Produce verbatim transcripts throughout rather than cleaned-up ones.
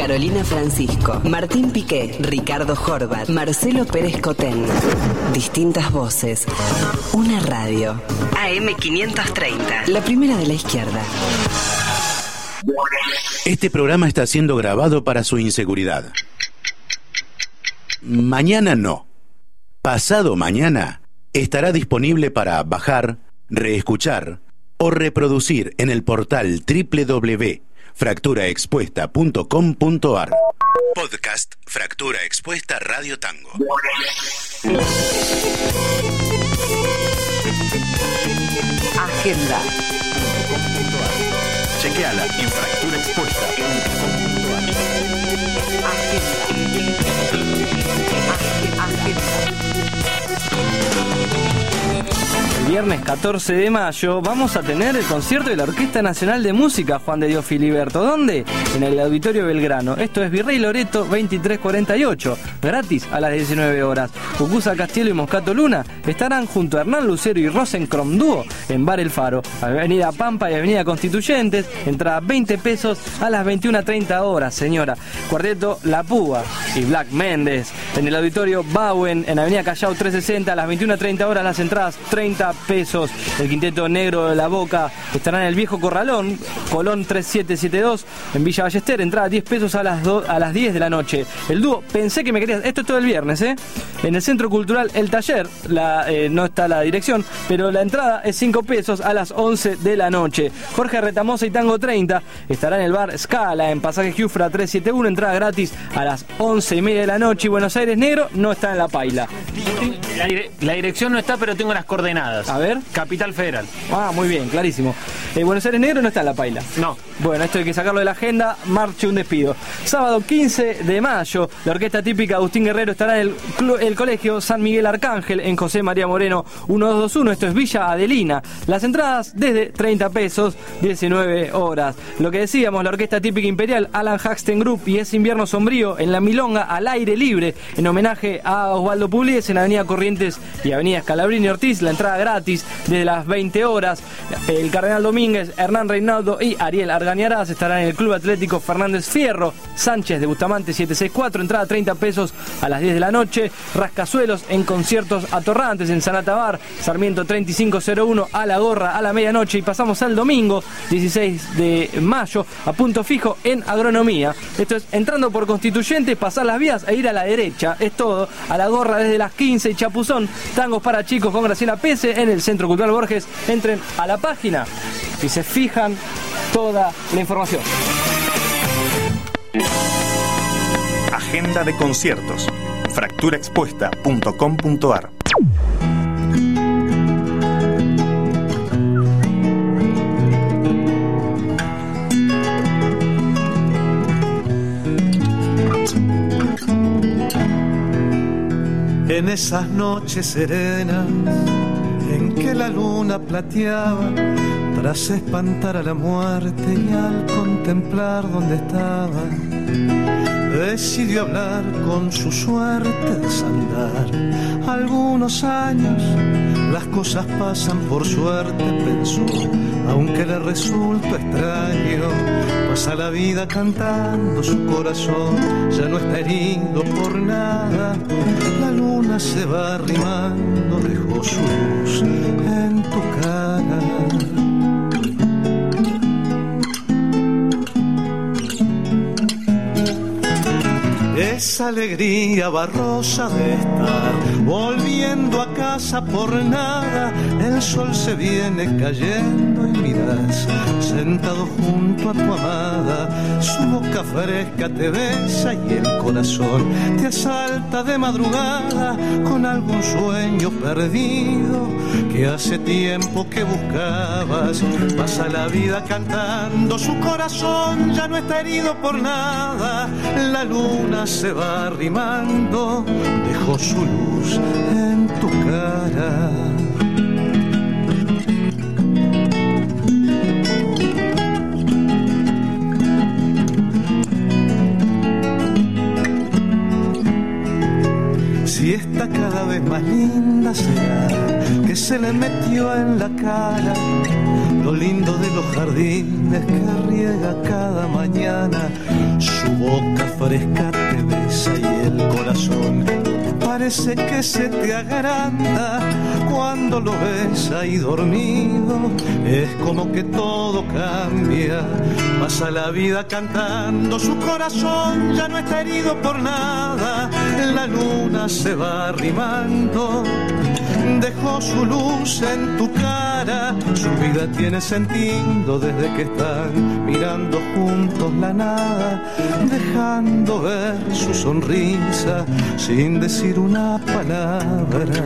Carolina Francisco, Martín Piqué, Ricardo Horvat, Marcelo Pérez Cotén. Distintas voces. Una radio. A M quinientos treinta. La primera de la izquierda. Este programa está siendo grabado para su inseguridad. Mañana no. Pasado mañana estará disponible para bajar, reescuchar o reproducir en el portal doble u doble u doble u punto fractura expuesta punto com punto a r. Podcast Fractura Expuesta Radio Tango. Agenda. Chequeala en fractura expuesta punto com punto a r. Agenda. Agenda. El viernes catorce de mayo vamos a tener el concierto de la Orquesta Nacional de Música Juan de Dios Filiberto. ¿Dónde? En el Auditorio Belgrano. Esto es Virrey Loreto veintitrés cuarenta y ocho. Gratis a las diecinueve horas. Cucuza Castielo y Moscato Luna estarán junto a Hernán Lucero y Rosencrom Dúo en Bar El Faro. Avenida Pampa y Avenida Constituyentes. Entrada veinte pesos a las veintiuna treinta horas, señora. Cuarteto La Púa y Black Méndez en el Auditorio Bauen en Avenida Callao trescientos sesenta a las veintiuna treinta horas. Las entradas treinta pesos. El Quinteto Negro de la Boca estará en el Viejo Corralón, Colón tres siete siete dos en Villa Ballester. Entrada diez pesos a las, do, a las diez de la noche. El dúo Pensé que me querías. Esto es todo el viernes, ¿eh? En el Centro Cultural El Taller. La, eh, no está la dirección, pero la entrada es cinco pesos a las once de la noche. Jorge Retamosa y Tango treinta estará en el bar Scala en Pasaje Giufra trescientos setenta y uno. Entrada gratis a las once y media de la noche. Y Buenos Aires Negro no está en la paila. La, dire- la dirección no está, pero tengo las coordenadas. A ver. Capital Federal. Ah, muy bien, clarísimo. Eh, Buenos Aires Negro no está en la paila. No. Bueno, esto hay que sacarlo de la agenda. Marche un despido. Sábado quince de mayo, la orquesta típica Agustín Guerrero estará en el, cl- el Colegio San Miguel Arcángel en José María Moreno mil doscientos veintiuno. Esto es Villa Adelina. Las entradas desde treinta pesos, diecinueve horas. Lo que decíamos, la orquesta típica imperial Alan Haxten Group y Es Invierno Sombrío en La Milonga al aire libre en homenaje a Osvaldo Pugliese en Avenida Corrientes y Avenida Scalabrini Ortiz. La entrada gratis desde las veinte horas. El Cardenal Domínguez, Hernán Reinaldo y Ariel Argañarás estarán en el Club Atlético Fernández Fierro Sánchez de Bustamante setecientos sesenta y cuatro. Entrada treinta pesos a las diez de la noche. Rascazuelos en conciertos atorrantes en Sanata Bar, Sarmiento treinta y cinco cero uno a la gorra a la medianoche. Y pasamos al domingo dieciséis de mayo a punto fijo en Agronomía. Esto es entrando por Constituyentes, pasar las vías e ir a la derecha. Es todo. A la gorra desde las quince y Chapuzón. Tangos para chicos con Graciela Pese en el Centro Cultural Borges. Entren a la página y se fijan toda la información. Agenda de conciertos. fractura expuesta punto com punto a r. En esas noches serenas en que la luna plateaba tras espantar a la muerte y al contemplar dónde estaba, decidió hablar con su suerte desandar. Algunos años las cosas pasan por suerte, pensó, aunque le resulta extraño. Pasa la vida cantando, su corazón ya no está herido por nada. La luna se va arrimando, dejó su luz en tu cara. Esa alegría barrosa de estar volviendo a casa por nada. El sol se viene cayendo y miras sentado junto a tu amada. Su boca fresca te besa y el corazón te asalta de madrugada con algún sueño perdido que hace tiempo que buscabas. Pasa la vida cantando, su corazón ya no está herido por nada. La luna se va arrimando, dejó su luz en tu cara. Si está cada vez más linda será que se le metió en la cara lo lindo de los jardines que riega cada mañana. Su boca fresca te besa y el corazón parece que se te agranda cuando lo ves ahí dormido. Es como que todo cambia, pasa la vida cantando, su corazón ya no está herido por nada. La luna se va arrimando, dejó su luz en tu cara, su vida tiene sentido desde que están mirando juntos la nada, dejando ver su sonrisa sin decir una palabra.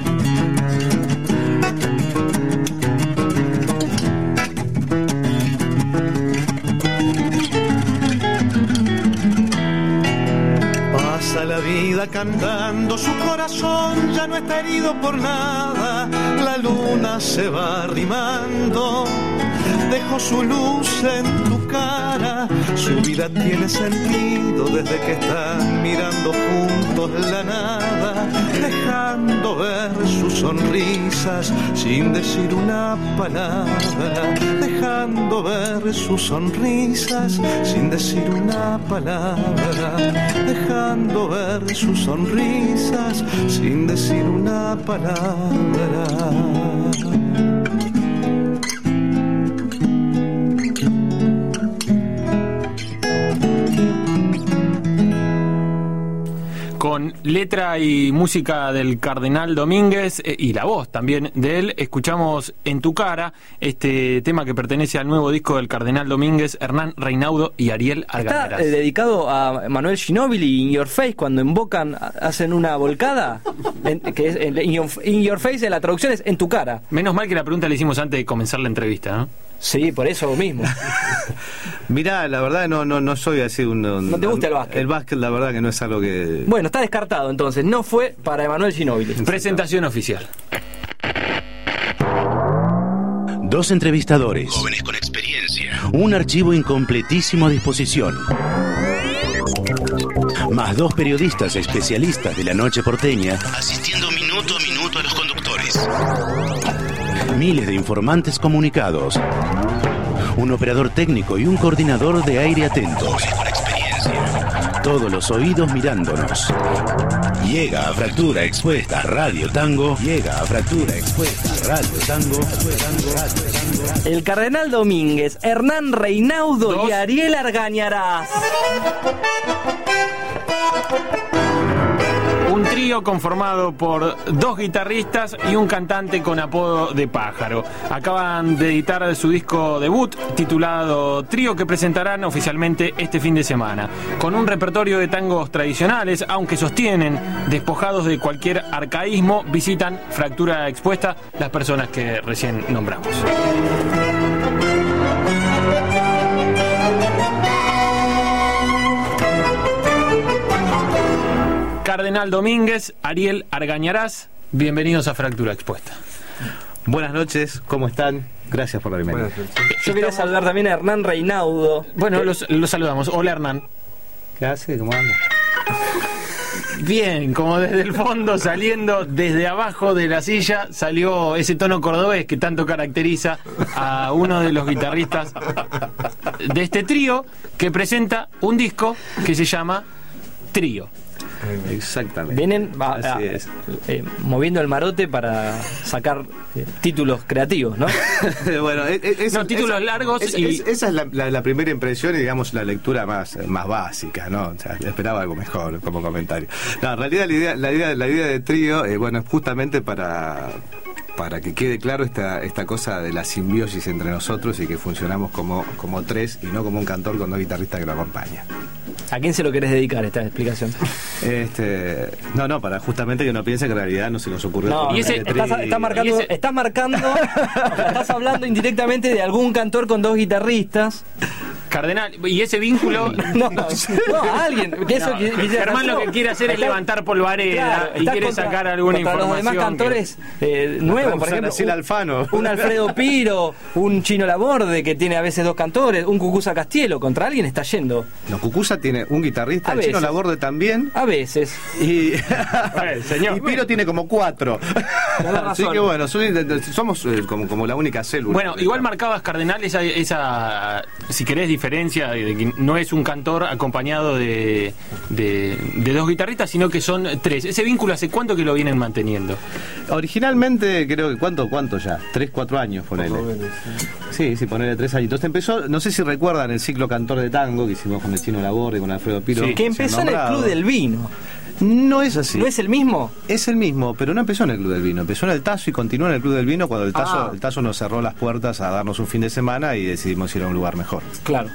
Pasa la vida cantando, su corazón ya no está herido por nada. La luna se va arrimando, dejó su luz en tu cara, su vida tiene sentido desde que están mirando juntos la nada, dejando ver sus sonrisas sin decir una palabra, dejando ver sus sonrisas sin decir una palabra, dejando ver sus sonrisas sin decir una palabra. Con letra y música del Cardenal Domínguez eh, y la voz también de él, escuchamos En tu cara, este tema que pertenece al nuevo disco del Cardenal Domínguez, Hernán Reinaudo y Ariel Argañarás. ¿Está eh, dedicado a Manuel Ginóbili y In Your Face cuando invocan, hacen una volcada? En, que es en, In Your Face, en la traducción es En tu cara. Menos mal que la pregunta la hicimos antes de comenzar la entrevista, ¿no? Sí, por eso mismo. Mirá, la verdad no no no soy así un, un... ¿No te gusta el básquet? El básquet la verdad que no es algo que... Bueno, está descartado entonces, no fue para Emanuel Ginóbili. Presentación oficial. Dos entrevistadores, jóvenes con experiencia, un archivo incompletísimo a disposición, más dos periodistas especialistas de la noche porteña, asistiendo minuto a minuto a los conductores. Miles de informantes comunicados, un operador técnico y un coordinador de aire atento. Jóvenes con experiencia. Todos los oídos mirándonos. Llega a Fractura Expuesta Radio Tango. Llega a Fractura Expuesta Radio Tango. El Cardenal Domínguez, Hernán Reinaudo Dos. y Ariel Argañarás. Un trío conformado por dos guitarristas y un cantante con apodo de Pájaro. Acaban de editar su disco debut titulado Trío, que presentarán oficialmente este fin de semana. Con un repertorio de tangos tradicionales, aunque sostienen, despojados de cualquier arcaísmo, visitan Fractura Expuesta las personas que recién nombramos. Cardenal Domínguez, Ariel Argañarás, bienvenidos a Fractura Expuesta. Buenas noches, ¿cómo están? Gracias por la bienvenida. Yo quería saludar también a Hernán Reinaudo. Bueno, los, los saludamos. Hola, Hernán. ¿Qué hace? ¿Cómo anda? Bien, como desde el fondo, saliendo desde abajo de la silla, salió ese tono cordobés que tanto caracteriza a uno de los guitarristas de este trío, que presenta un disco que se llama Trío. Exactamente. Vienen a, a, Así es. eh, moviendo el marote para sacar eh, títulos creativos, ¿no? Bueno, es, es, no, títulos es, largos es, y... es, esa es la, la, la primera impresión y, digamos, la lectura más, más básica, ¿no? O sea, esperaba algo mejor como comentario. No, en realidad la idea, la idea, la idea de trío, eh, bueno, es justamente para... para que quede claro esta esta cosa de la simbiosis entre nosotros y que funcionamos como, como tres y no como un cantor con dos guitarristas que lo acompañan. ¿A quién se lo querés dedicar esta explicación? Este, no, no, para justamente que no piense que en realidad no se nos ocurrió. No, y ese, estás, estás marcando, ese... estás marcando, o sea, estás hablando indirectamente de algún cantor con dos guitarristas. Cardenal, y ese vínculo... No, no, a alguien. Que eso No, que, que Germán lo que quiere hacer es levantar polvareda, claro, y quiere contra, sacar alguna contra información. Los demás cantores que... eh, nuevos, por ejemplo, un, Alfano. un Alfredo Piro, un Chino Laborde, que tiene a veces dos cantores, un Cucuza Castielo, contra alguien está yendo. No, Cucuza tiene un guitarrista, el Chino Laborde también. A veces. Y, Ay, señor. y Piro tiene como cuatro. Así que bueno, somos eh, como, como la única célula. Bueno, igual marcabas, Cardenal, esa, esa, si querés, diferencia diferencia de que no es un cantor acompañado de, de, de dos guitarristas, sino que son tres. ¿Ese vínculo hace cuánto que lo vienen manteniendo? Originalmente creo que cuánto, cuánto ya, tres, cuatro años ponele. Sí, sí, ponele tres años. Entonces empezó, no sé si recuerdan el ciclo Cantor de Tango que hicimos con el Chino Laborde y con Alfredo Piro. Sí, que empezó en el Club del Vino. No es así. ¿No es el mismo? Es el mismo, pero no empezó en el Club del Vino. Empezó en el Tazo y continuó en el Club del Vino cuando el Tazo, Ah. el Tazo nos cerró las puertas a darnos un fin de semana y decidimos ir a un lugar mejor. Claro.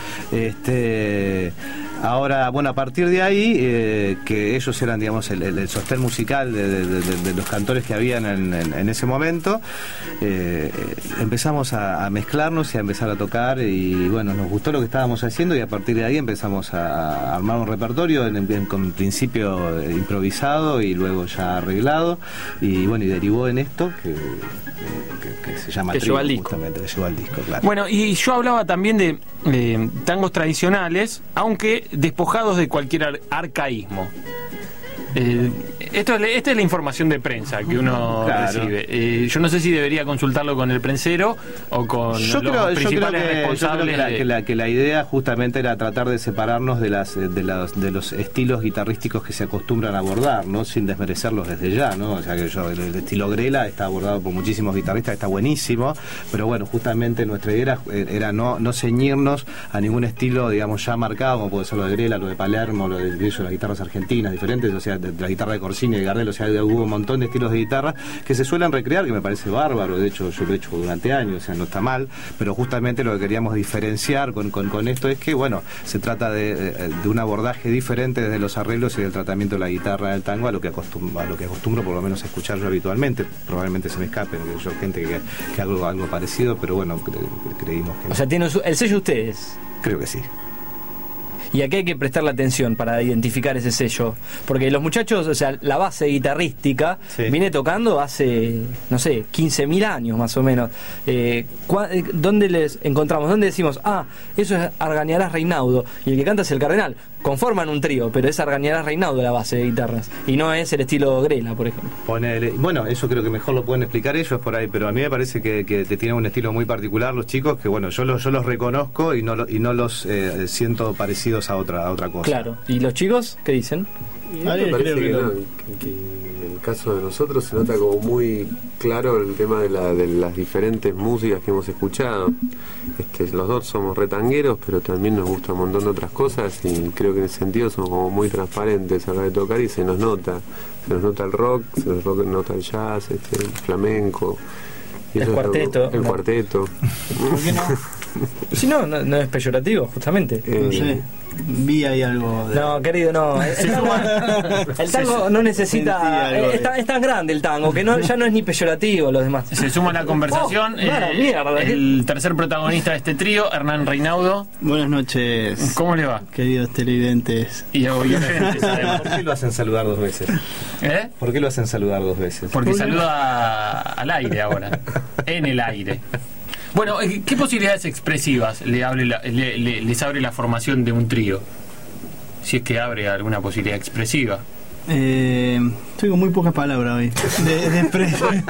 Este, ahora, bueno, a partir de ahí, eh, que ellos eran, digamos, el, el, el sostén musical de, de, de, de los cantores que habían en, en, en ese momento, eh, empezamos a, a mezclarnos y a empezar a tocar y, bueno, nos gustó lo que estábamos haciendo y a partir de ahí empezamos a, a armar un repertorio, en, en, con principio eh, improvisado y luego ya arreglado y, bueno, y derivó en esto que, que, que se llama Que Trío, lleva al disco. justamente, que llevó al disco, claro. Bueno, y yo hablaba también de eh, tangos tradicionales, aunque despojados de cualquier ar- arcaísmo. Eh, esto es, esta es la información de prensa que uno Claro. recibe. Eh, yo no sé si debería consultarlo con el prensero o con Yo los creo, yo creo principales que, yo creo responsables. que la, de- que, la, que la idea justamente era tratar de separarnos de las de los, de los estilos guitarrísticos que se acostumbran a abordar, ¿no? Sin desmerecerlos desde ya, ¿no? O sea que yo, el, el estilo Grela está abordado por muchísimos guitarristas, está buenísimo, pero bueno, justamente nuestra idea era, era no, no ceñirnos a ningún estilo, digamos, ya marcado, como puede ser lo de Grela, lo de Palermo, lo de, de eso, las guitarras argentinas diferentes, o sea, de, de la guitarra de Corsini y de Gardel, o sea, hubo un montón de estilos de guitarra que se suelen recrear, que me parece bárbaro, de hecho yo lo he hecho durante años, o sea, no está mal, pero justamente lo que queríamos diferenciar con, con, con esto es que, bueno, se trata de, de un abordaje diferente desde los arreglos y del tratamiento de la guitarra del tango a lo que acostumbro, a lo que acostumbro por lo menos a escuchar yo habitualmente. Probablemente se me escape, que yo gente que, que hago algo parecido, pero bueno, cre, cre, creímos que O sea, tienen su- el sello ustedes. creo que sí. Y aquí hay que prestarle atención para identificar ese sello. Porque los muchachos, o sea, la base guitarrística Sí. viene tocando hace, no sé, quince mil años más o menos. Eh, cua- eh, ¿Dónde les encontramos? ¿Dónde decimos, ah, eso es Argañarás Reinaudo y el que canta es el Cardenal? Conforman un trío, pero es Argañarás Reinaudo la base de guitarras. Y no es el estilo Grela, por ejemplo. Ponele, bueno, eso creo que mejor lo pueden explicar ellos por ahí, pero a mí me parece que, que, que tienen un estilo muy particular los chicos, que bueno, yo los, yo los reconozco y no, lo- y no los eh, siento parecidos a otra, a otra cosa. Claro. ¿Y los chicos qué dicen? Y a mí me parece que, no, que- que en el caso de nosotros se nota como muy claro el tema de, la, de las diferentes músicas que hemos escuchado. Este, los dos somos retangueros, pero también nos gusta un montón de otras cosas y creo que en ese sentido somos como muy transparentes a la hora de tocar y se nos nota. Se nos nota el rock, se nos nota el jazz, este, el flamenco. Y El eso es lo- cuarteto. el No. cuarteto. ¿Por qué no? Si no, no, no es peyorativo, justamente. No Eh, sé. Vi ahí algo de... No, querido, no. El tango, el tango no necesita. Sentí algo Es, tan- es tan grande el tango que no, ya no es ni peyorativo los demás. Se suma a la conversación Oh, mala eh, mierda, el tercer protagonista de este trío, Hernán Reinaudo. Buenas noches, ¿Cómo le va? queridos televidentes. Y oyentes, además. ¿Por qué lo hacen saludar dos veces? ¿Eh? ¿Por qué lo hacen saludar dos veces? Porque saluda al aire ahora, en el aire. Bueno, ¿qué posibilidades expresivas le abre la- le- le- les abre la formación de un trío? Si es que abre alguna posibilidad expresiva. Eh, estoy con muy pocas palabras hoy. De, de expresión.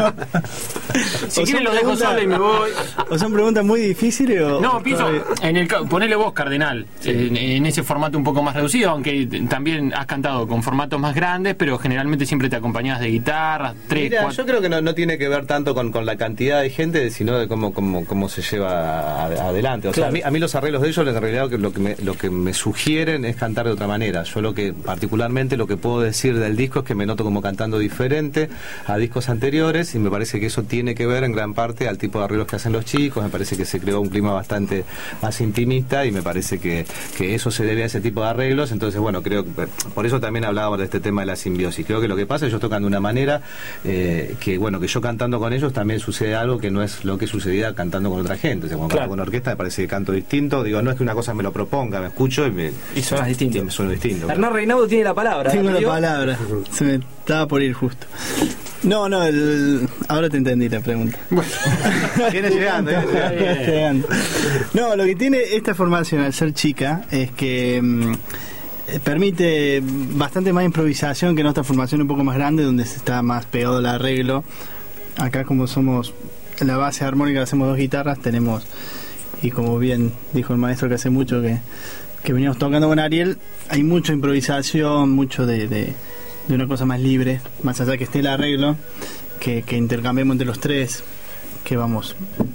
Si O quieren son lo dejo preguntas- solo y me voy. ¿O son preguntas muy difíciles o...? No, pienso, todavía- en el ca- ponele vos, Cardenal, en, en ese formato un poco más reducido, aunque también has cantado con formatos más grandes, pero generalmente siempre te acompañas de guitarras, tres, Mira, cuatro. yo creo que no, no tiene que ver tanto con, con la cantidad de gente, sino de cómo, cómo, cómo se lleva a- adelante. O sea, Claro. a, mí, a mí los arreglos de ellos, en realidad, que lo que, me, lo que me sugieren es cantar de otra manera. Yo lo que, particularmente, lo que puedo decir del disco es que me noto como cantando diferente a discos anteriores y me parece que eso tiene que ver en gran parte al tipo de arreglos que hacen los chicos. Me parece que se creó un clima bastante más intimista y me parece que, que eso se debe a ese tipo de arreglos. Entonces, bueno, creo que por eso también hablábamos de este tema de la simbiosis. Creo que lo que pasa es que ellos tocan de una manera eh, que, bueno, que yo cantando con ellos también sucede algo que no es lo que sucedía cantando con otra gente. O sea, cuando Claro. canto con orquesta me parece que canto distinto. Digo, no es que una cosa me lo proponga, me escucho y me, Y suenas distinto. y me suena distinto. Hernán Reinaudo tiene la palabra. Tengo la ¿Yo? palabra. Se me estaba por ir justo. No, no, el... ahora te entendí la pregunta. Viene llegando, viene llegando. Viene llegando. No, lo que tiene esta formación al ser chica es que mm, eh, permite bastante más improvisación que en otra formación un poco más grande donde se está más pegado al arreglo. Acá como somos la base armónica, hacemos dos guitarras, tenemos y como bien dijo el maestro que hace mucho que, que veníamos tocando con Ariel, hay mucha improvisación, mucho de, de, de una cosa más libre, más allá que esté el arreglo, que, que intercambiemos entre los tres, que vamos,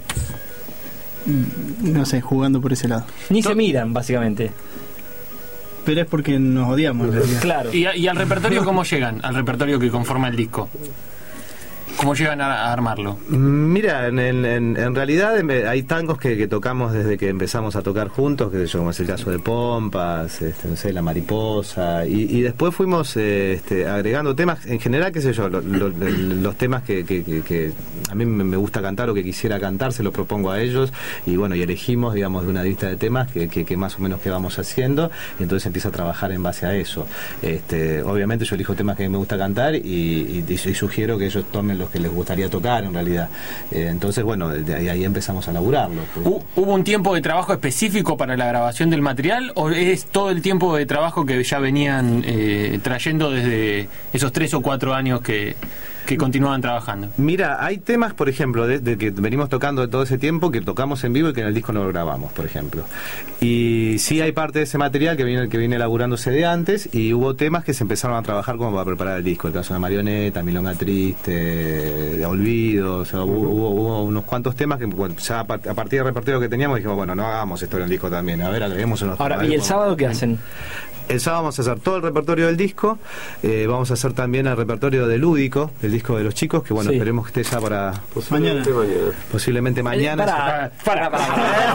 no sé, jugando por ese lado. Ni se miran, básicamente. Pero es porque nos odiamos. Claro. ¿Y, ¿Y al repertorio cómo llegan? Al repertorio que conforma el disco. ¿Cómo llegan a, a armarlo? Mira, en, en, en realidad hay tangos que, que tocamos desde que empezamos a tocar juntos, que yo, como es el caso de Pompas, este, no sé, La Mariposa, y, y después fuimos eh, este, agregando temas, en general, qué sé yo, lo, lo, los temas que, que, que, que a mí me gusta cantar o que quisiera cantar, se los propongo a ellos, y bueno, y elegimos, digamos, de una lista de temas que, que, que más o menos que vamos haciendo, y entonces empieza a trabajar en base a eso. Este, obviamente yo elijo temas que a mí me gusta cantar y, y, y sugiero que ellos tomen los que les gustaría tocar en realidad. Eh, entonces, bueno, de ahí, ahí empezamos a laburarlo. Pues. ¿Hubo un tiempo de trabajo específico para la grabación del material o es todo el tiempo de trabajo que ya venían eh, trayendo desde esos tres o cuatro años que, que continuaban trabajando? Mira, hay temas, por ejemplo, de, de que venimos tocando de todo ese tiempo que tocamos en vivo y que en el disco no lo grabamos, por ejemplo. Y sí hay parte de ese material que viene, que viene elaborándose de antes, y hubo temas que se empezaron a trabajar como para preparar el disco. El caso de Marioneta, Milonga Triste, de Olvido, o sea, hubo, hubo, hubo unos cuantos temas que bueno, ya a partir del repertorio que teníamos dijimos, bueno, no hagamos esto en el disco también, a ver, agreguemos unos Ahora, temas. ¿y el sábado qué hacen? El sábado vamos a hacer todo el repertorio del disco, eh, vamos a hacer también el repertorio de Lúdico, el disco de los chicos, que bueno, sí. Esperemos que esté ya para... Posiblemente mañana. Posiblemente mañana. Para, para, para.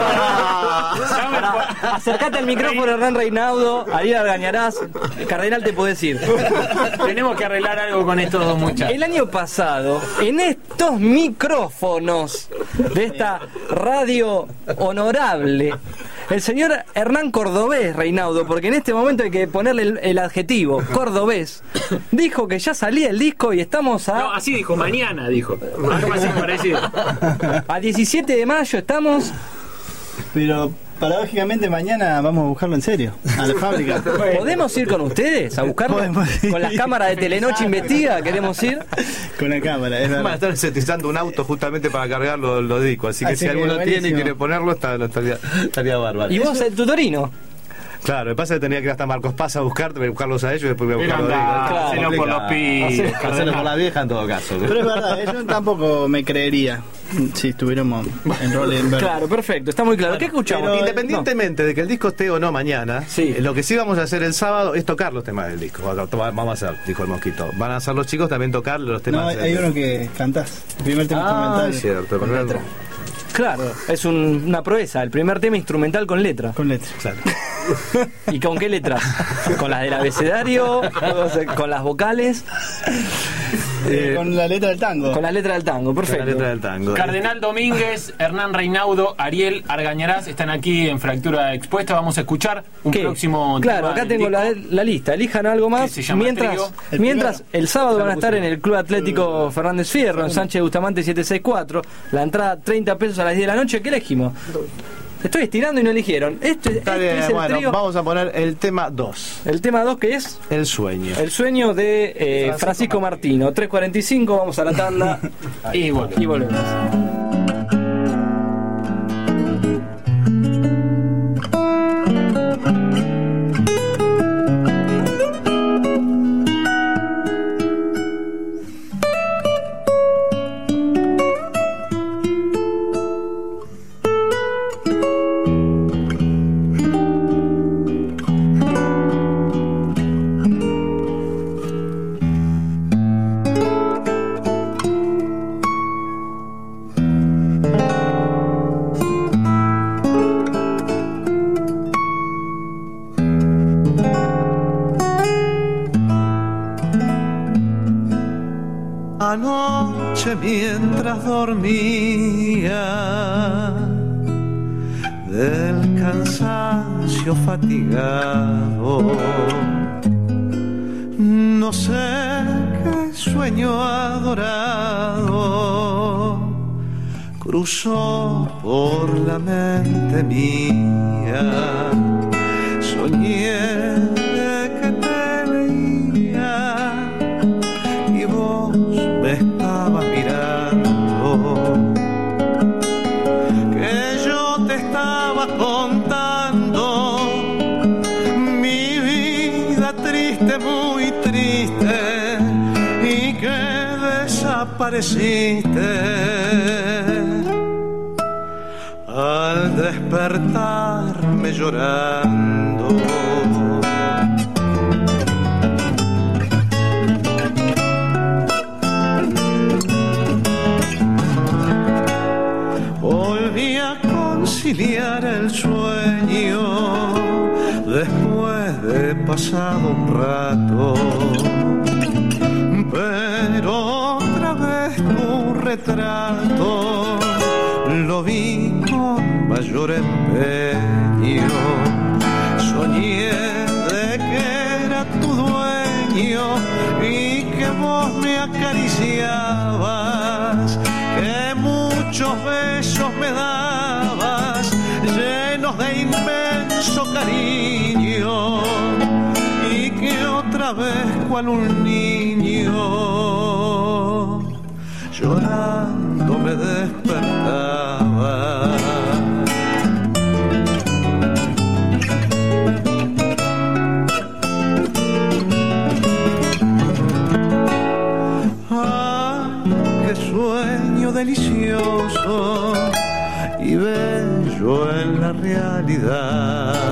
Acercate al micrófono, Hernán Reinaudo, Ariel Argañarás, Cardenal, te podés ir. Tenemos que arreglar algo con estos dos muchachos. El año pasado, en estos micrófonos de esta radio honorable, el señor Hernán Cordobés Reinaudo, porque en este momento hay que ponerle el, el adjetivo, Cordobés, dijo que ya salía el disco y estamos a... No, así dijo, mañana dijo. Algo así parecido. A diecisiete de mayo estamos... Pero... paradójicamente mañana vamos a buscarlo en serio, a la fábrica. ¿Podemos ir con ustedes a buscarlo? Con las cámaras de Telenoche Investiga, ¿queremos ir? Con la cámara, es verdad. Van a estar sintetizando un auto justamente para cargar los, los discos, así que así si que alguno buenísimo. Tiene y quiere ponerlo, está, estaría, estaría bárbaro. ¿Y vos, el tutorino? Claro, lo que pasa es que tenía que ir hasta Marcos Paz a buscarte, buscarlos a ellos y después voy a buscarlos a ellos. Hacerlo por los pibes. Hacerlo por la vieja en todo caso. Pero es verdad, yo tampoco me creería si estuviéramos en rol en verde. Claro, perfecto, está muy claro. Bueno, ¿qué escuchamos? Pero, independientemente no. de que el disco esté o no mañana, sí. lo que sí vamos a hacer el sábado es tocar los temas del disco. Vamos a hacer, dijo el Mosquito. Van a hacer los chicos también tocar los temas. No, hay, hay uno que cantás, el primer tema ah, instrumental. Es cierto, con letra. Claro, es un, una proeza, el primer tema instrumental con letra. Con letra, claro. ¿Y con qué letras? ¿Con las del abecedario? ¿Con las vocales? Eh, con la letra del tango. Con la letra del tango, perfecto. Con la letra del tango. Cardenal Domínguez, Hernán Reinaudo, Ariel Argañarás están aquí en Fractura Expuesta. Vamos a escuchar un ¿Qué? próximo Claro, tema acá tengo la, la lista. Elijan algo más. Mientras, el, mientras el sábado van a estar en el Club Atlético Fernández Fierro, en Sánchez Bustamante setecientos sesenta y cuatro. La entrada treinta pesos a las diez de la noche. ¿Qué elegimos? Estoy estirando y no eligieron. Este, Está este bien, es el bueno, trío. Vamos a poner el tema dos. El tema dos, que es El sueño. El sueño de eh, Francisco, Francisco Martino. tres cuarenta y cinco, vamos a la tanda y, bueno, y volvemos. Anoche mientras dormía del cansancio fatigado, no sé qué sueño adorado cruzó por la mente mía. Soñé que te veía y vos me estabas mirando, que yo te estaba gente muy triste y que desapareciste. Al despertarme llorando, volví a conciliar el sueño después de pasado un rato, pero otra vez tu retrato lo vi con mayor empeño. Soñé de que era tu dueño y que vos me acariciabas, que muchos besos me dabas, llenos de inmenso cariño, y que otra vez cual un niño llorando me despertaba. Ay, qué sueño delicioso y bello en la realidad.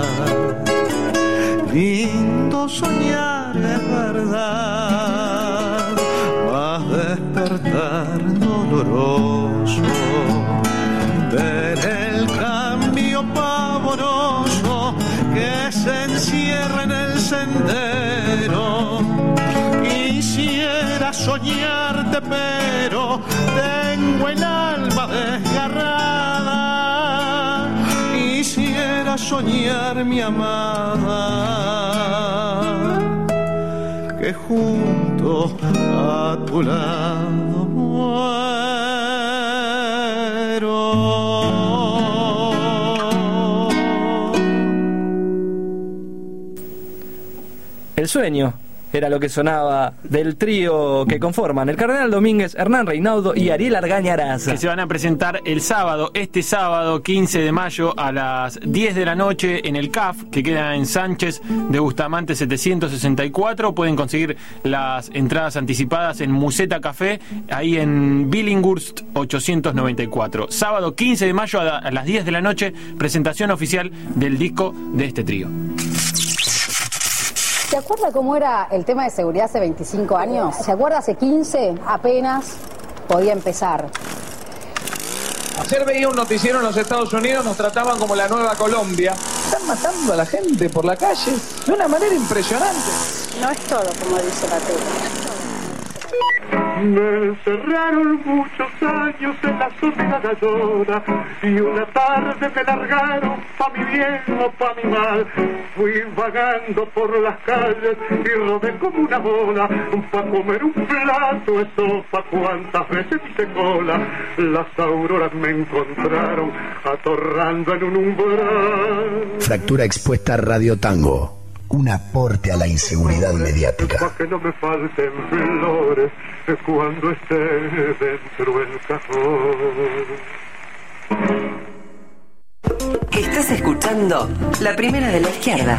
Lindo soñar es verdad, mas despertar doloroso, ver el cambio pavoroso que se encierra en el sendero. Quisiera soñarte, pero tengo el alma desgarrada. Quisiera soñar, mi amada, que junto a tu lado muero. El sueño era lo que sonaba del trío que conforman el Cardenal Domínguez, Hernán Reinaudo y Ariel Argaña Araza, que se van a presentar el sábado, este sábado quince de mayo a las diez de la noche en el C A F, que queda en Sánchez de Bustamante setecientos sesenta y cuatro. Pueden conseguir las entradas anticipadas en Museta Café, ahí en Billinghurst ochocientos noventa y cuatro. Sábado quince de mayo a las diez de la noche, presentación oficial del disco de este trío. ¿Se acuerda cómo era el tema de seguridad hace veinticinco años? ¿Se acuerda hace quince? Apenas podía empezar. Ayer veía un noticiero en los Estados Unidos, nos trataban como la nueva Colombia. Están matando a la gente por la calle de una manera impresionante. No es todo como dice la tele. Me encerraron muchos años en la soledad llora, y una tarde me largaron pa' mi bien o pa' mi mal. Fui vagando por las calles y rodé como una bola pa' comer un plato de sopa. Cuántas veces hice cola, las auroras me encontraron atorrando en un umbral. Fractura Expuesta Radio Tango, un aporte a la inseguridad mediática. Pa' que no me falten flores cuando esté dentro del cajón. Estás escuchando La Primera de la Izquierda.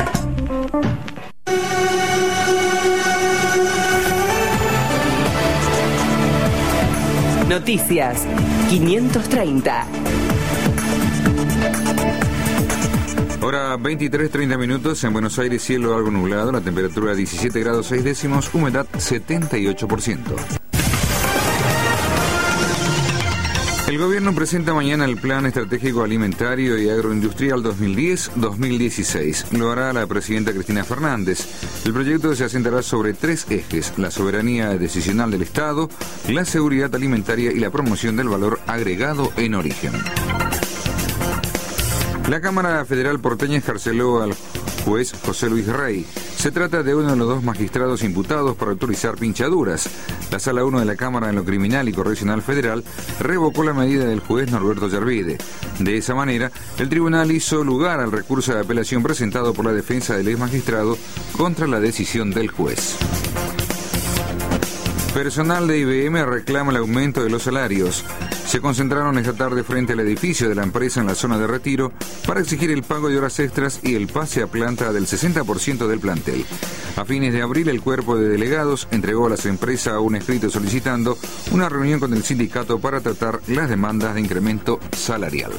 Noticias quinientos treinta. Hora veintitrés treinta minutos en Buenos Aires, cielo algo nublado, la temperatura diecisiete grados seis décimos, humedad setenta y ocho por ciento. El gobierno presenta mañana el Plan Estratégico Alimentario y Agroindustrial dos mil diez a dos mil dieciséis. Lo hará la presidenta Cristina Fernández. El proyecto se asentará sobre tres ejes: la soberanía decisional del Estado, la seguridad alimentaria y la promoción del valor agregado en origen. La Cámara Federal porteña escarceló al juez José Luis Rey. Se trata de uno de los dos magistrados imputados por autorizar pinchaduras. La Sala uno de la Cámara en lo Criminal y Correccional Federal revocó la medida del juez Norberto Yervide. De esa manera, el tribunal hizo lugar al recurso de apelación presentado por la defensa del ex magistrado contra la decisión del juez. Personal de I B M reclama el aumento de los salarios. Se concentraron esta tarde frente al edificio de la empresa en la zona de Retiro para exigir el pago de horas extras y el pase a planta del sesenta por ciento del plantel. A fines de abril, el cuerpo de delegados entregó a la empresa un escrito solicitando una reunión con el sindicato para tratar las demandas de incremento salarial.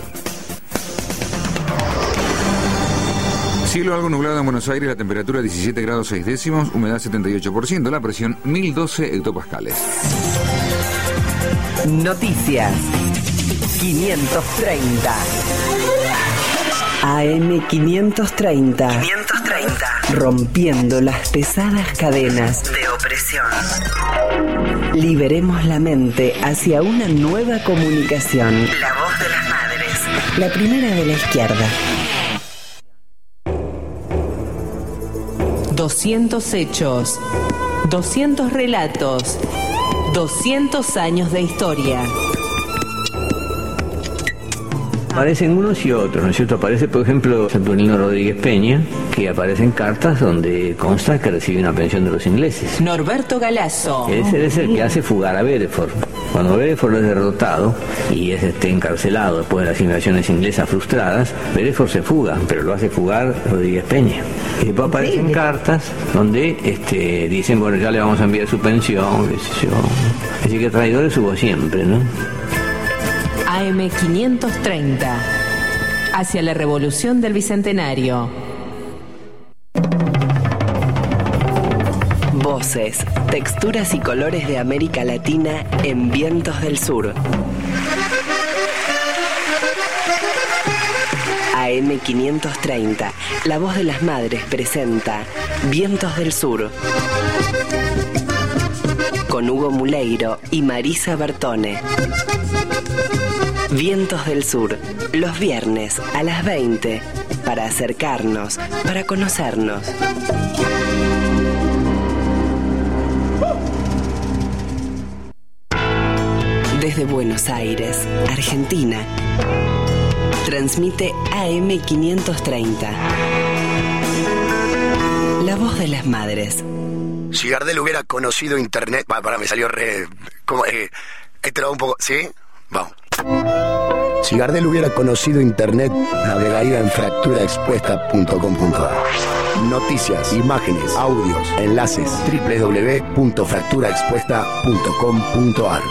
Cielo algo nublado en Buenos Aires, la temperatura diecisiete grados seis décimos, humedad setenta y ocho por ciento, la presión mil doce hectopascales. Noticias quinientos treinta. A M quinientos treinta. quinientos treinta. Rompiendo las pesadas cadenas de opresión. Liberemos la mente hacia una nueva comunicación. La voz de las madres. La primera de la izquierda. doscientos hechos, doscientos relatos, doscientos años de historia. Aparecen unos y otros, ¿no es cierto? Aparece, por ejemplo, Saturnino Rodríguez Peña, que aparecen cartas donde consta que recibe una pensión de los ingleses. Norberto Galasso. Ese es el que hace fugar a Bedford. Cuando Bedford es derrotado y es este, encarcelado después de las invasiones inglesas frustradas, Bedford se fuga, pero lo hace fugar Rodríguez Peña. Y después aparecen cartas donde este, dicen, bueno, ya le vamos a enviar su pensión, qué sé yo. Así que traidores hubo siempre, ¿no? A M quinientos treinta. Hacia la revolución del Bicentenario. Voces, texturas y colores de América Latina en Vientos del Sur. A M quinientos treinta, La Voz de las Madres presenta Vientos del Sur. Con Hugo Muleiro y Marisa Bertone. Vientos del Sur, los viernes a las veinte, para acercarnos, para conocernos. Desde Buenos Aires, Argentina, transmite A M quinientos treinta. La Voz de las Madres. Si Gardel hubiera conocido internet... Bueno, para, me salió re... ¿Cómo? Eh, este lo un poco... ¿Sí? Vamos. Si Gardel hubiera conocido internet, navegaría en fractura expuesta punto com punto a r. Noticias, imágenes, audios, enlaces, doble u doble u doble u punto fractura expuesta punto com punto a r.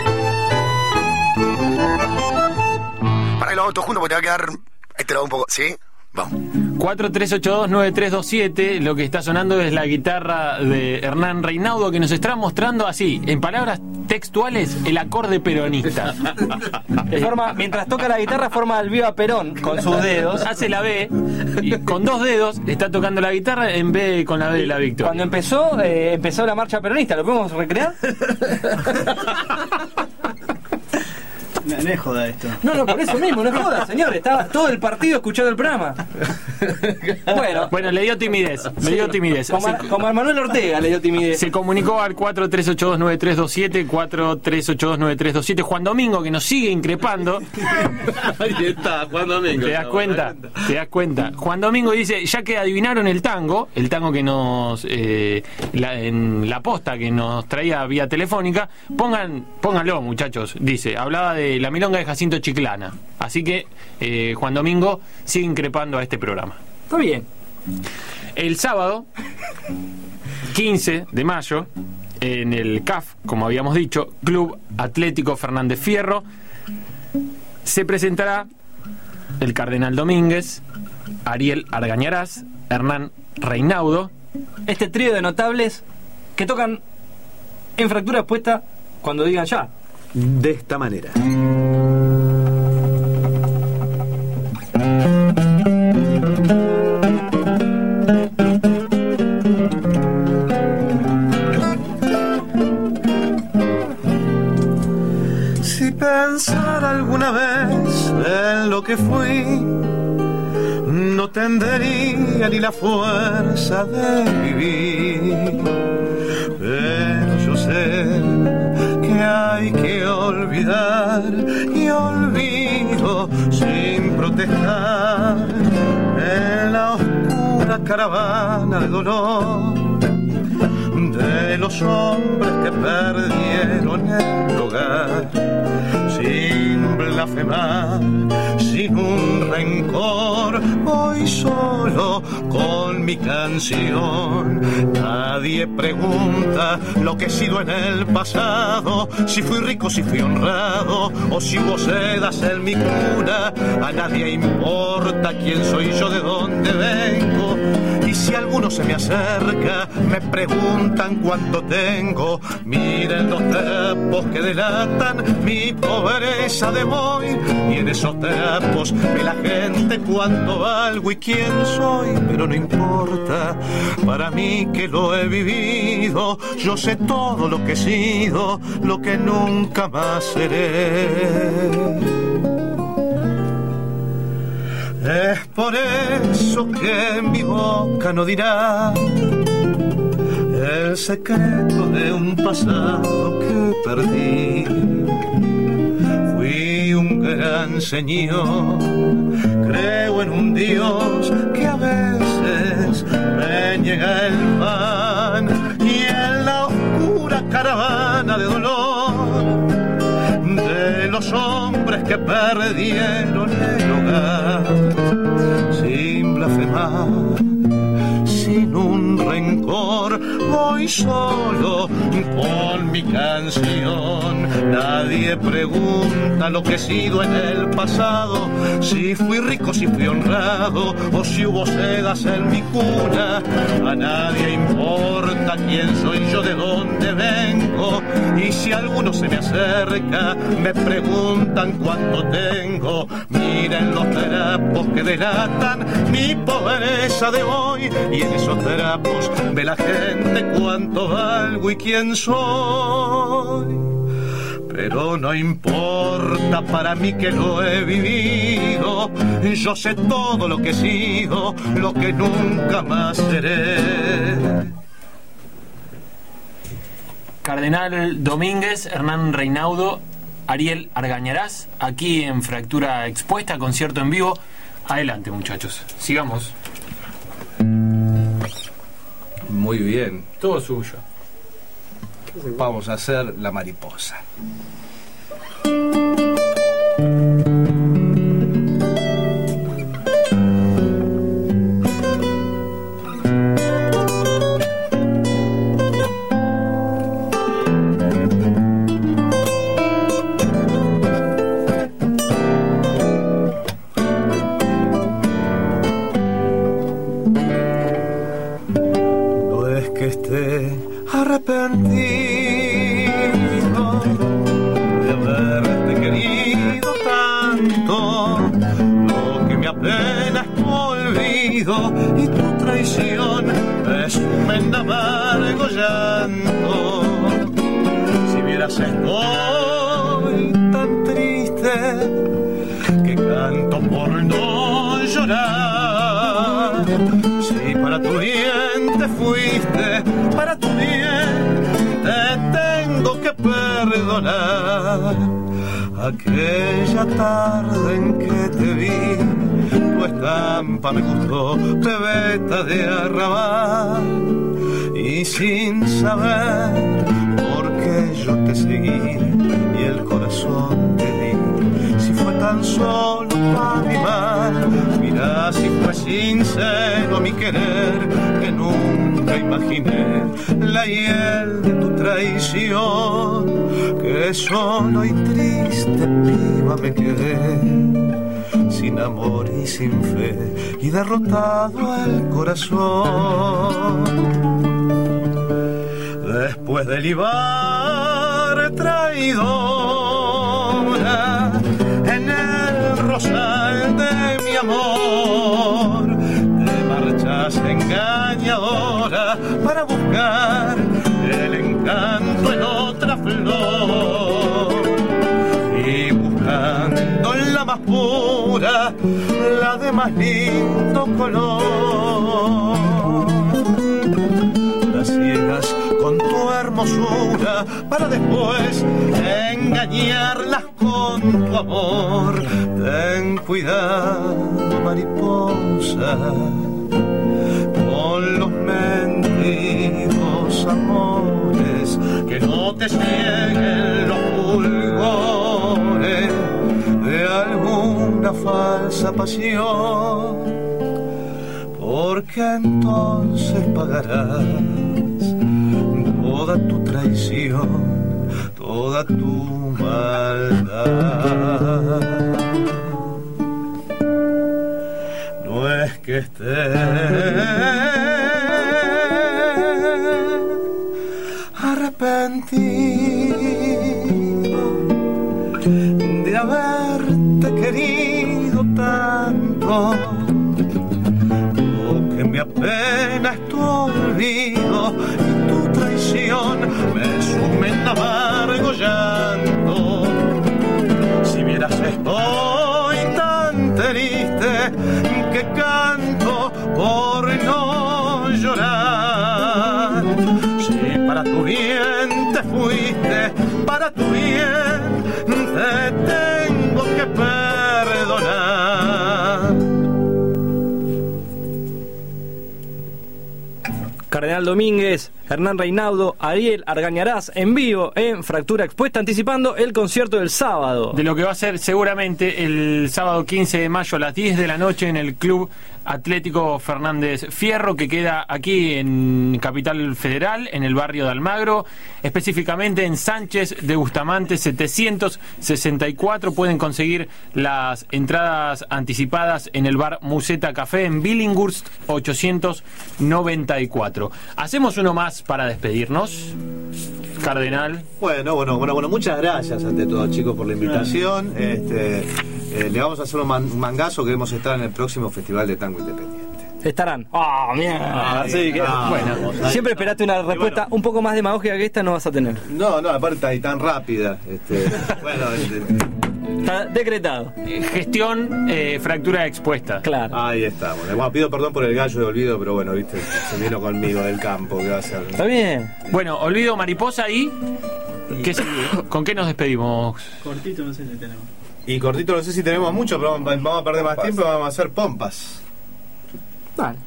Para que lo hago todo junto porque te va a quedar... Este lo hago un poco... ¿Sí? Vamos. cuatro tres ocho dos nueve tres dos siete. Lo que está sonando es la guitarra de Hernán Reinaudo, que nos está mostrando así, en palabras textuales, el acorde peronista. Forma, mientras toca la guitarra forma el Viva Perón con sus dedos. Hace la B y con dos dedos está tocando la guitarra en B con la B de la victoria. Cuando empezó, eh, empezó la marcha peronista. ¿Lo podemos recrear? No, no es joda esto. No, no, por eso mismo, no es joda, señor. Estaba todo el partido escuchando el programa. Bueno, bueno, le dio timidez. Le dio timidez. Como, a, como a Manuel Ortega le dio timidez. Se comunicó al cuatro tres ocho dos nueve tres dos siete, cuatro tres ocho dos nueve tres dos siete. Juan Domingo, que nos sigue increpando. Ahí está, Juan Domingo. ¿Te das cuenta? ¿Te das cuenta? Juan Domingo dice, ya que adivinaron el tango, el tango que nos... Eh, la, en la posta que nos traía vía telefónica, pongan, pónganlo, muchachos, dice. Hablaba de la milonga de Jacinto Chiclana. Así que eh, Juan Domingo sigue increpando a este programa. Está bien. El sábado quince de mayo, en el C A F, como habíamos dicho, Club Atlético Fernández Fierro, se presentará el Cardenal Domínguez, Ariel Argañarás, Hernán Reinaudo. Este trío de notables que tocan en fractura expuesta cuando digan ya. De esta manera. Si pensara alguna vez en lo que fui, no tendría ni la fuerza de vivir. Pero yo sé que hay que olvidar y olvido sin protestar en la oscura caravana de dolor de los hombres que perdieron el hogar, sin blasfemar, sin un rencor, voy solo con mi canción. Nadie pregunta lo que he sido en el pasado, si fui rico, si fui honrado, o si hubo sedas en mi cuna. A nadie importa quién soy yo, de dónde vengo. Y si alguno se me acerca, me preguntan cuánto tengo. Miren los trapos que delatan mi pobreza de hoy, y en esos trapos ve la gente cuánto valgo y quién soy. Pero no importa, para mí que lo he vivido, yo sé todo lo que he sido, lo que nunca más seré. Es por eso que mi boca no dirá el secreto de un pasado que perdí. Fui un gran señor, creo en un Dios que a veces me niega el pan, y en la oscura caravana de dolor de los hombres que perdieron el hogar, sin blasfemar, sin un rencor, voy solo con mi canción. Nadie pregunta lo que he sido en el pasado, si fui rico, si fui honrado, o si hubo sedas en mi cuna. A nadie importa quién soy yo, de dónde vengo. Y si alguno se me acerca, me preguntan cuánto tengo. Miren los trapos que delatan mi pobreza de hoy, y en esos trapos ve la gente cuánto valgo y quién soy. Pero no importa para mí que lo he vivido, yo sé todo lo que he sido, lo que nunca más seré. Cardenal Domínguez, Hernán Reinaudo, Ariel Argañarás, aquí en Fractura Expuesta, concierto en vivo. Adelante, muchachos, sigamos. Muy bien. Todo suyo. Vamos a hacer La Mariposa. No es que esté arrepentido de haberte querido tanto, lo que me apena es tu olvido y tu traición es un amargo llanto. Si vieras estoy tan triste que canto por no llorar. Si para tu bien te fuiste, para tu bien te tengo que perdonar. Aquella tarde en que te vi, tu estampa me gustó, bebeta de arrabal, y sin saber por qué yo te seguí y el corazón te di. Si fue tan solo para mi mal, mirá si fue sincero mi querer, que nunca imaginé la hiel de tu traición, que solo y triste piba me quedé, sin amor y sin fe, y derrotado el corazón. Después de libar traidora en el rosal de mi amor, te marchas engañadora para buscar el encanto en otra flor, y buscando la más pura, la de más lindo color, las ciegas con tu hermosura para después engañarlas con tu amor. Ten cuidado, mariposa, con los mendigos amores. una falsa pasión, porque entonces pagarás toda tu traición, toda tu maldad. No es que estés arrepentido de haberte querido tanto, o que me apena tu olvido y tu traición me sume en amargo llanto. Si vieras estoy tan triste que canto por no llorar. Si para tu bien te fuiste, para tu bien te tengo que perdonar. Cardenal Domínguez, Hernán Reinaudo, Ariel Argañarás en vivo en Fractura Expuesta, anticipando el concierto del sábado. De lo que va a ser seguramente el sábado quince de mayo a las diez de la noche en el Club Atlético Fernández Fierro, que queda aquí en Capital Federal, en el barrio de Almagro, específicamente en Sánchez de Bustamante setecientos sesenta y cuatro. Pueden conseguir las entradas anticipadas en el bar Museta Café en Billinghurst ochocientos noventa y cuatro. Hacemos uno más para despedirnos, Cardenal. Bueno, bueno, bueno, bueno, muchas gracias ante todo, chicos, por la invitación. Este, eh, le vamos a hacer un, man, un mangazo. Queremos estar en el próximo Festival de Tango Independiente. Estarán. ¡Ah, oh, mierda! Así que, ah, bueno, vamos, siempre esperaste una respuesta bueno, un poco más demagógica que esta, no vas a tener. No, no, aparte ahí tan rápida. Este, bueno, este, está decretado. Gestión, eh, Fractura Expuesta. Claro. Ahí estamos. Bueno, pido perdón por el gallo de Olvido, pero bueno, viste, se vino conmigo del campo. ¿Qué va a hacer? Está bien. Bueno, Olvido, Mariposa y... ¿Qué sigue? ¿Con qué nos despedimos? Cortito, no sé si tenemos. Y cortito, no sé si tenemos mucho, pero vamos a perder más tiempo y vamos a hacer pompas. Vale.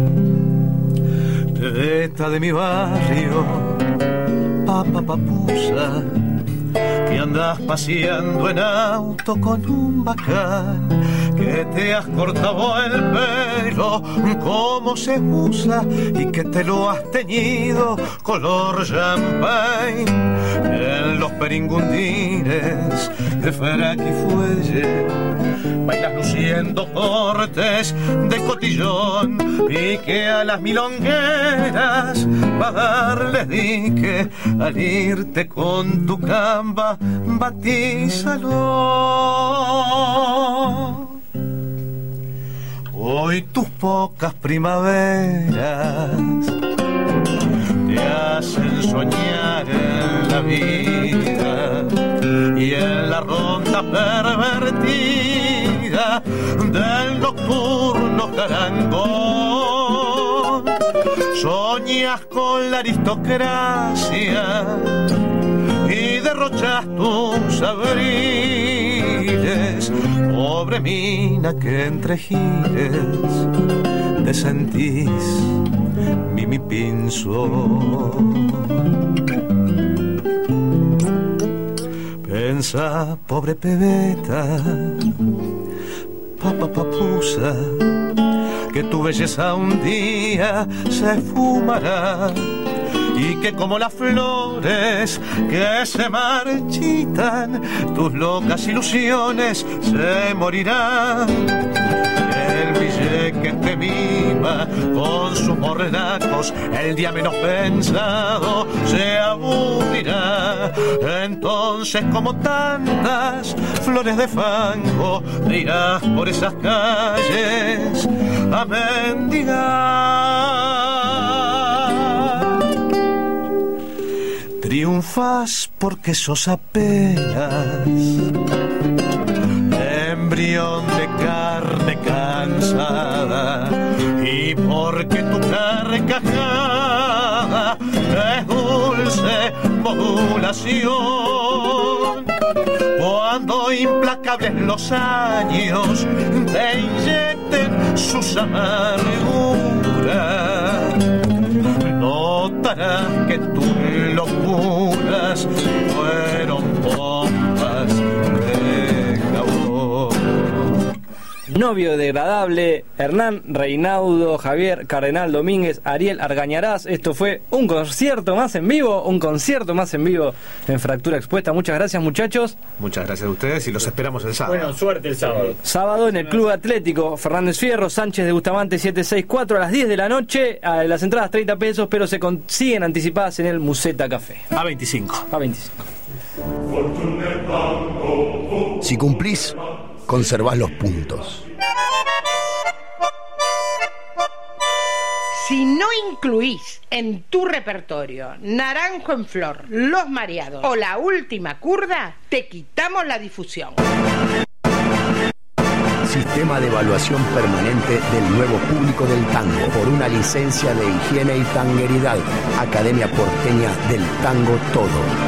Esta de mi barrio, papa papusa, que andas paseando en auto con un bacán, que te has cortado el pelo como se usa y que te lo has teñido color champagne. En los peringundines de frac y fuelle bailas luciendo cortes de cotillón, y que a las milongueras va a darles dique al irte con tu camba, batízalo. Hoy tus pocas primaveras te hacen soñar en la vida y en la ronda pervertida del nocturno carangón. Soñas con la aristocracia y derrochas tus abriles, pobre mina que entre giles te sentís Mimi Pinzo. Pensa, pobre pebeta, papa papusa, que tu belleza un día se fumará y que como las flores que se marchitan, tus locas ilusiones se morirán. El billete que te mima con sus mornacos, el día menos pensado se aburrirá. Entonces, como tantas flores de fango, te irás por esas calles a mendigar. Triunfas porque sos apenas embrión de carne cansada, y porque tu carcajada es dulce modulación. Cuando implacables los años te inyecten sus amarguras, notarás que tus locuras fueron bombas de jabón. Novio Degradable, Hernán Reinaudo, Javier Cardenal Domínguez, Ariel Argañarás. Esto fue un concierto más en vivo, un concierto más en vivo en Fractura Expuesta. Muchas gracias, muchachos. Muchas gracias a ustedes y los esperamos el sábado. Bueno, suerte el sábado. Sábado en el Club Atlético Fernández Fierro, Sánchez de Bustamante setecientos sesenta y cuatro a las diez de la noche. Las entradas treinta pesos, pero se consiguen anticipadas en el Museta Café. A veinticinco. A veinticinco. Si cumplís, conservás los puntos. Si no incluís en tu repertorio Naranjo en Flor, Los Mareados o La Última Curda, te quitamos la difusión. Sistema de evaluación permanente del nuevo público del tango por una licencia de higiene y tangueridad. Academia Porteña del Tango Todo.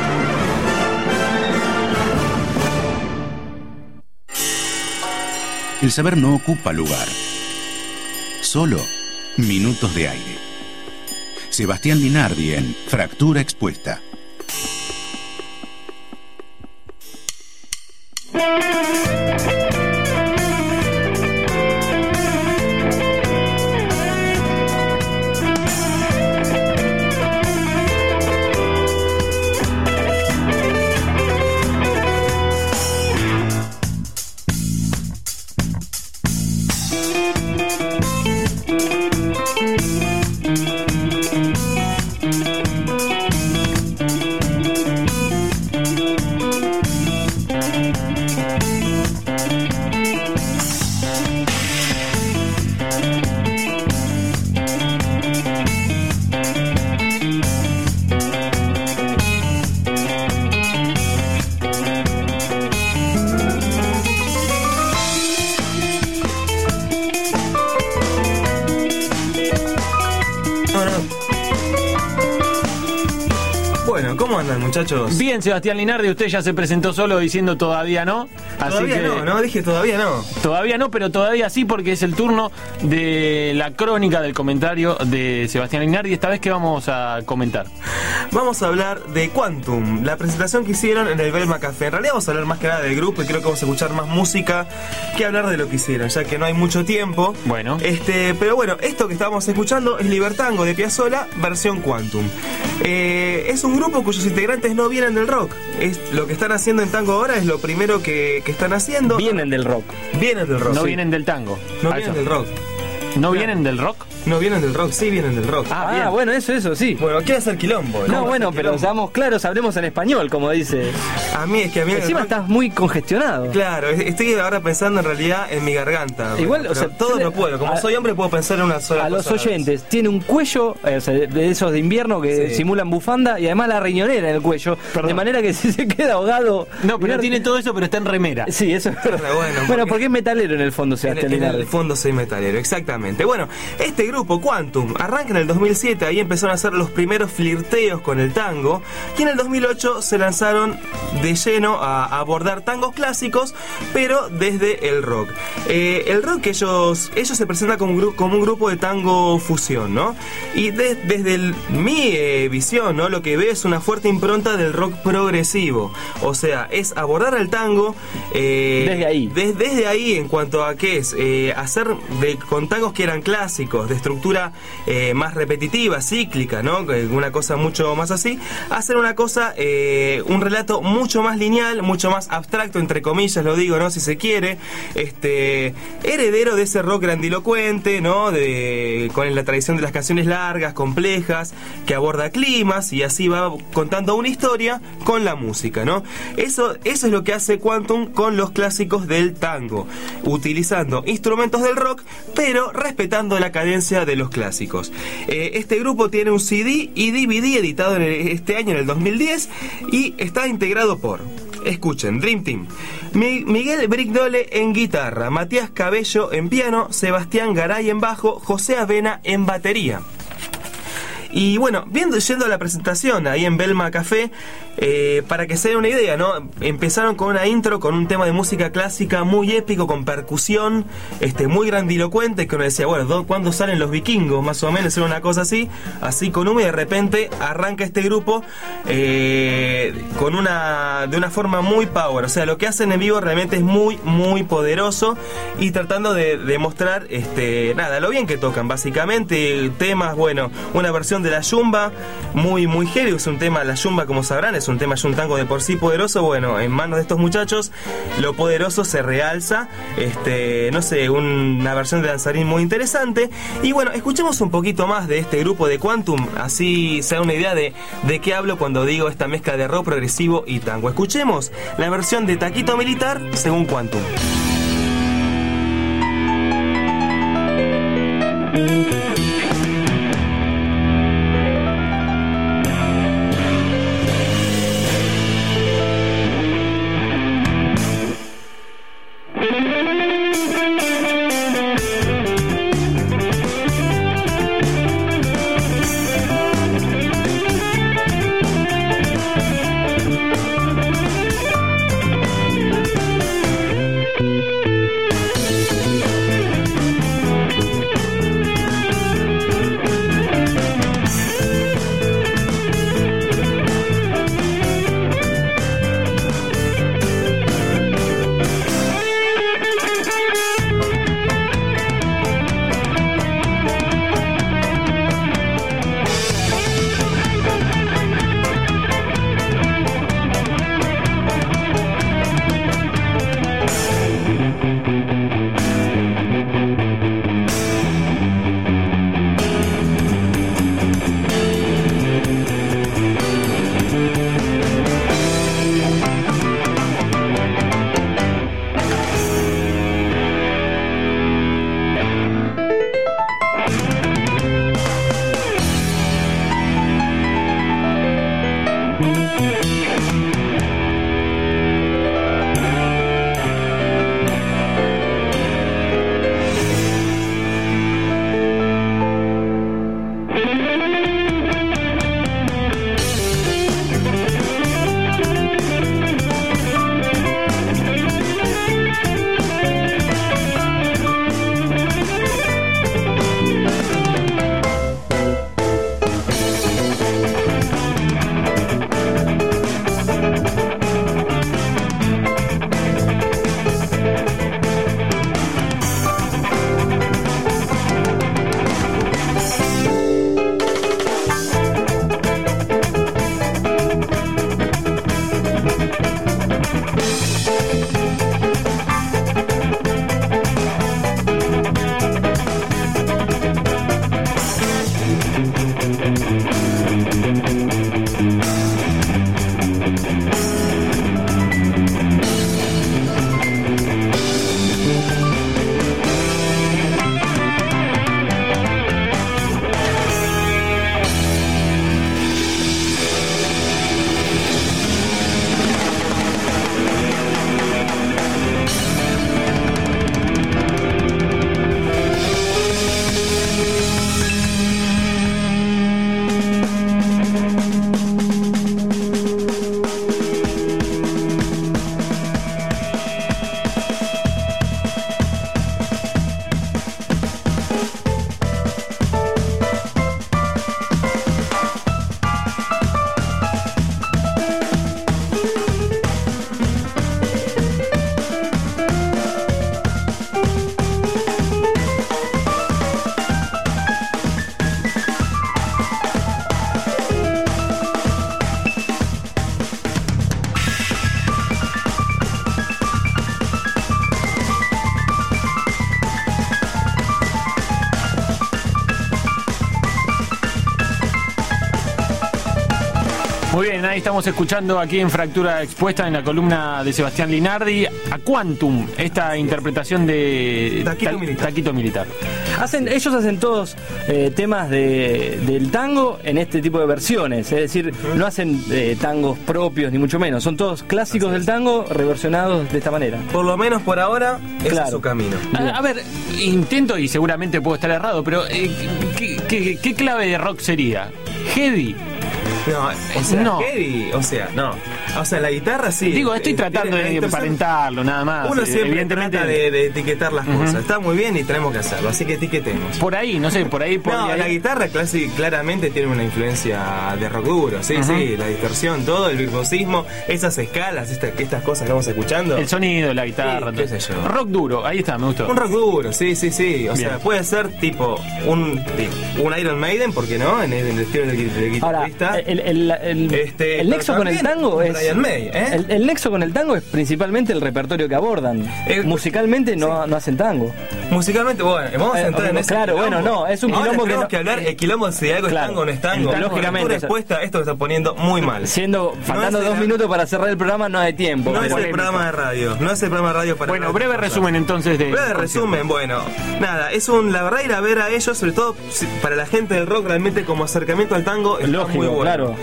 El saber no ocupa lugar, solo minutos de aire. Sebastián Linardi en Fractura Expuesta. Muchachos. Bien, Sebastián Linardi, usted ya se presentó solo diciendo todavía no. Así todavía que, no, no, dije todavía no. Todavía no, pero todavía sí, porque es el turno de la crónica del comentario de Sebastián Linardi. Esta vez, ¿qué vamos a comentar? Vamos a hablar de Quantum, la presentación que hicieron en el Belma Café. En realidad vamos a hablar más que nada del grupo y creo que vamos a escuchar más música que hablar de lo que hicieron, ya que no hay mucho tiempo. Bueno. Este, pero bueno, esto que estábamos escuchando es Libertango de Piazzolla, versión Quantum. Eh, es un grupo cuyos integrantes no vienen del rock. Es, lo que están haciendo en tango ahora es lo primero que, que están haciendo. Vienen del rock. Vienen del rock. No sí. vienen del tango. No a vienen eso. del rock. ¿No vienen del rock? No vienen del rock, sí vienen del rock. Ah, ah bueno, eso, eso, sí. Bueno, quiere hacer quilombo. No, bueno, pero seamos claros, hablemos en español, como dice. A mí es que a mí... Encima rock... estás muy congestionado. Claro, estoy ahora pensando en realidad en mi garganta. Igual, bueno, o sea, todo no puedo. Como a, soy hombre puedo pensar en una sola a cosa. A los oyentes, tiene un cuello, eh, o sea, de esos de invierno que sí. simulan bufanda y además la riñonera en el cuello. Perdón. De manera que si se queda ahogado... No, pero tiene todo eso, pero está en remera. Sí, eso es verdad. Bueno, porque, bueno, porque es metalero en el fondo, Sebastián En, en el fondo soy metalero, exactamente. Bueno, este grupo, Quantum, arranca en el dos mil siete, ahí empezaron a hacer los primeros flirteos con el tango, y en el dos mil ocho se lanzaron de lleno a, a abordar tangos clásicos, pero desde el rock. Eh, el rock, ellos ellos se presentan como un, gru- como un grupo de tango fusión, ¿no? Y de, desde el, mi eh, visión, ¿no? Lo que veo es una fuerte impronta del rock progresivo, o sea, es abordar el tango eh, desde ahí. De, desde ahí en cuanto a qué es, eh, hacer de, con tangos que eran clásicos, de estructura eh, más repetitiva, cíclica, ¿no? Una cosa mucho más así, hacer una cosa, eh, un relato mucho más lineal, mucho más abstracto, entre comillas lo digo, ¿no? Si se quiere, este, heredero de ese rock grandilocuente, ¿no? De, con la tradición de las canciones largas, complejas, que aborda climas y así va contando una historia con la música, ¿no? Eso, eso es lo que hace Quantum con los clásicos del tango, utilizando instrumentos del rock, pero respetando la cadencia de los clásicos. Eh, este grupo tiene un C D y D V D editado en el, este año, en el dos mil diez, y está integrado por, escuchen, Dream Team: Mi, Miguel Brignole en guitarra, Matías Cabello en piano, Sebastián Garay en bajo, José Avena en batería. Y bueno, viendo yendo a la presentación ahí en Belma Café, eh, para que se den una idea, ¿no? Empezaron con una intro, con un tema de música clásica muy épico, con percusión, este, muy grandilocuente, que uno decía, bueno, ¿cuándo salen los vikingos? Más o menos era una cosa así, así con humo, y de repente arranca este grupo eh, con una de una forma muy power. O sea, lo que hacen en vivo realmente es muy, muy poderoso, y tratando de, de mostrar, este, nada, lo bien que tocan, básicamente. Temas, bueno, una versión de la yumba, muy, muy heavy. Es un tema, la yumba, como sabrán, es un tema yuntango de por sí poderoso. Bueno, en manos de estos muchachos, lo poderoso se realza. Este, no sé, un, una versión de danzarín muy interesante. Y bueno, escuchemos un poquito más de este grupo de Quantum, así se da una idea de, de qué hablo cuando digo esta mezcla de rock progresivo y tango. Escuchemos la versión de Taquito Militar según Quantum. Muy bien, ahí estamos escuchando aquí en Fractura Expuesta, en la columna de Sebastián Linardi, a Quantum, esta interpretación de Taquito Ta- Militar. Taquito Militar. Hacen, ellos hacen todos eh, temas de, del tango en este tipo de versiones, es decir, no hacen eh, tangos propios ni mucho menos, son todos clásicos del tango reversionados de esta manera. Por lo menos por ahora, ese Claro. es su camino. A, a ver, intento, y seguramente puedo estar errado, pero eh, ¿qué, qué, qué clave de rock sería? heavy. No, o sea, No. heavy, o sea, no. O sea, la guitarra sí. Digo, estoy Eh, tratando tiene- de entonces, emparentarlo, nada más. Uno Eh, siempre evidentemente trata de, de etiquetar las Ujú. cosas. Está muy bien y tenemos que hacerlo, así que etiquetemos. Por ahí, no sé, por ahí No, podría la ir. guitarra clase, claramente tiene una influencia de rock duro, sí, Ujú. sí, la distorsión, todo, el virtuosismo, esas escalas, esta- estas cosas que vamos escuchando. El sonido, la guitarra, Sí, qué todo. sé yo. Rock duro, ahí está, me gustó. Un rock duro, sí, sí, sí. O Bien. sea, puede ser tipo un, un Iron Maiden, ¿por qué no? En el, en el estilo del, del Ahora, guitarrista. el, el, el, Este, el nexo pero con el también tango es. Brian May, ¿eh? el, el nexo con el tango es principalmente el repertorio que abordan. Eh, Musicalmente no, no hacen tango. Musicalmente, bueno, vamos a Eh, entrar en eh, ese claro, quilombo. bueno, no, es un Ahora quilombo que tenemos no- que hablar, el quilombo si algo Claro, es tango o no es tango. el- lógicamente, Tu o sea- respuesta, esto se está poniendo muy mal. Siendo, faltando es dos el- minutos para cerrar el programa, no hay tiempo. No es el Polémico. programa de radio, no es el programa de radio para Bueno, hablar de breve cosas. resumen entonces de. Breve resumen, bueno, nada, es un, la verdad ir a ver a ellos, sobre todo si- para la gente del rock realmente como acercamiento al tango, está Lógico, muy bueno. claro.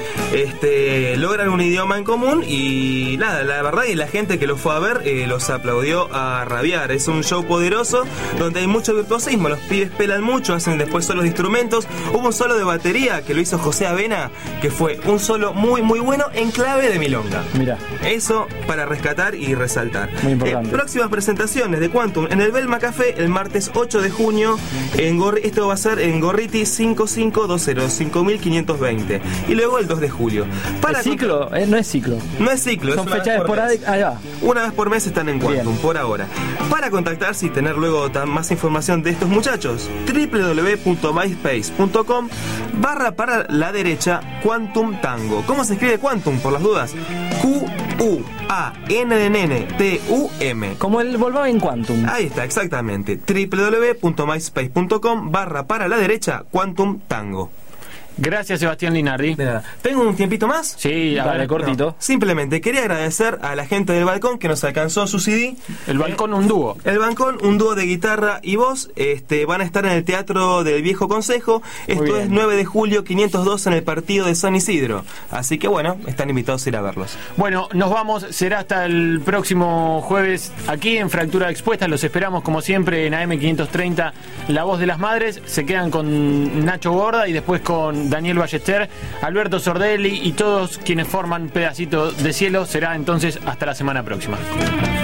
Este, logran un idioma en común y nada, la verdad y la gente que los fue a ver eh, los aplaudió a rabiar. Es un show poderoso donde hay mucho virtuosismo, los pibes pelan mucho, hacen después solos de instrumentos. Hubo un solo de batería que lo hizo José Avena, que fue un solo muy muy bueno en clave de milonga. Mira, Eso para rescatar y resaltar. Muy importante. Eh, próximas presentaciones de Quantum en el Belma Café el martes ocho de junio. En Gorri- esto va a ser en Gorriti cinco cinco dos cero, cinco mil quinientos veinte. Y luego el dos de julio. Para ¿es ciclo? Eh, no es ciclo. No es ciclo, Son es una fechas vez por mes. esporádicas. Ahí va. Una vez por mes están en Quantum, por ahora. Para contactarse y tener luego tan- más información de estos muchachos, w w w punto myspace punto com barra para la derecha Quantum Tango. ¿Cómo se escribe Quantum? Por las dudas. Q U A N de nene T U M. Como el Volkswagen Quantum. Ahí está, exactamente. w w w punto myspace punto com barra para la derecha Quantum Tango. Gracias, Sebastián Linardi. De nada. ¿Tengo un tiempito más? Sí, a Dale, ver. cortito. No, simplemente quería agradecer a la gente del balcón que nos alcanzó su C D. El balcón, un dúo. El balcón, un dúo de guitarra y voz. Este, van a estar en el Teatro del Viejo Consejo. Esto bien. es nueve de julio, quinientos dos en el partido de San Isidro. Así que bueno, están invitados a ir a verlos. Bueno, nos vamos. Será hasta el próximo jueves aquí en Fractura Expuesta. Los esperamos como siempre en A M quinientos treinta, La Voz de las Madres. Se quedan con Nacho Gorda y después con Daniel Ballester, Alberto Sordelli y todos quienes forman Pedacito de Cielo. Será entonces hasta la semana próxima.